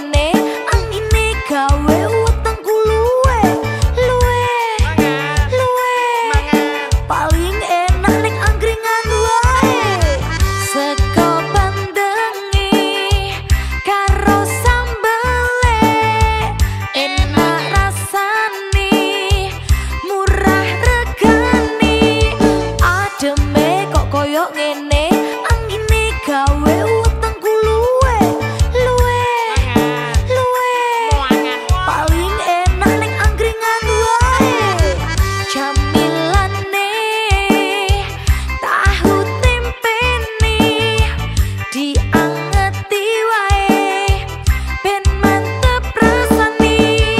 ngene angine gawe wetengku luwe paling enak ning angkringan wae sego bandengi karo sambele enak rasane murah regane ademe kok koyo ngene angine gawe wetengku luwe paling enak ning angkringan wae jamilane tahu tempene diangeti wae ben mantep rasane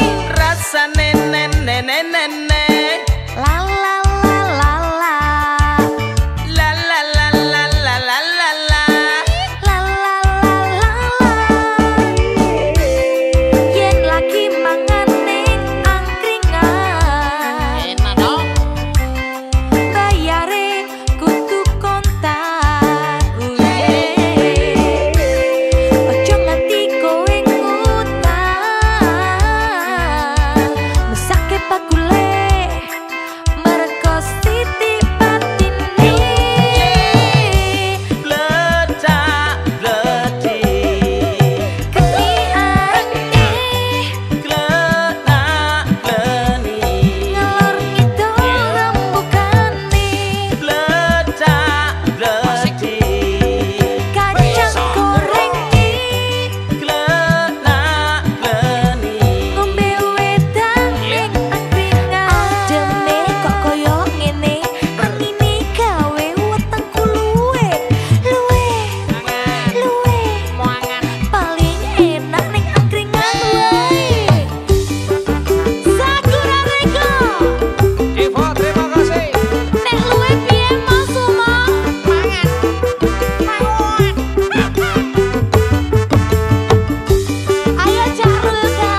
nene la la la la la la la la la la la la la la la la la yen lagi mangan ning angkringan enak dong bayare kudu kontak ojo nganti kowe ngutang mesake bakule mergo siti patine bledak bledi ketiake glenak gleni ngalor ngidul rembukane bledak bledi kacang goreng glenak gleni ngombe wedang ning angkringan ademe kok koyo ngene angine gawe wetengku luwe moangan paling enak ning angkringan wae Sakura Reko Devo terima kasih nek luwe piye Mas Sumo mangan ayo Cak Rulga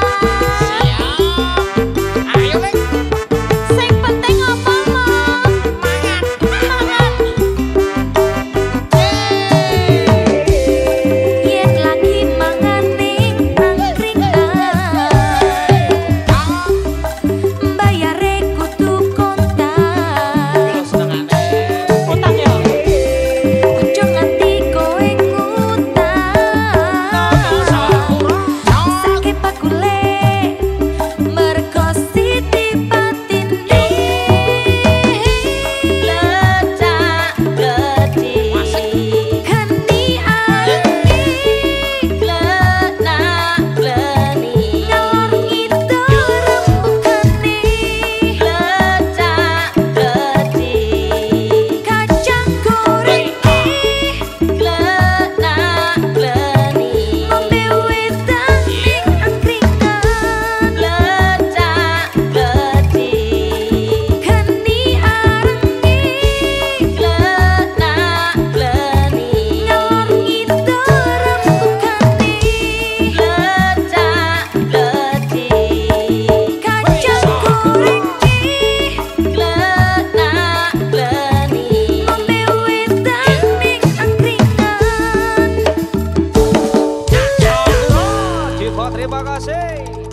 ayo Lek sing penting apa mau mangan yen lagi mangan ning angkringan bayare kudu kontak utang ya ojo nganti kowe ngutang sake bakule mergo siti patine bledak bledi geni angi glenak gleni ngalor ngidul rembukane bledak bledi kacang goreng glenak gleni ngombe wedang ning angkringan bledak bledi geni arengi glenak gleni ngalor ngidul rembukane bledak bledi kacang goreng glenak gleni ngombe wedang ning angkringan Devo terima kasih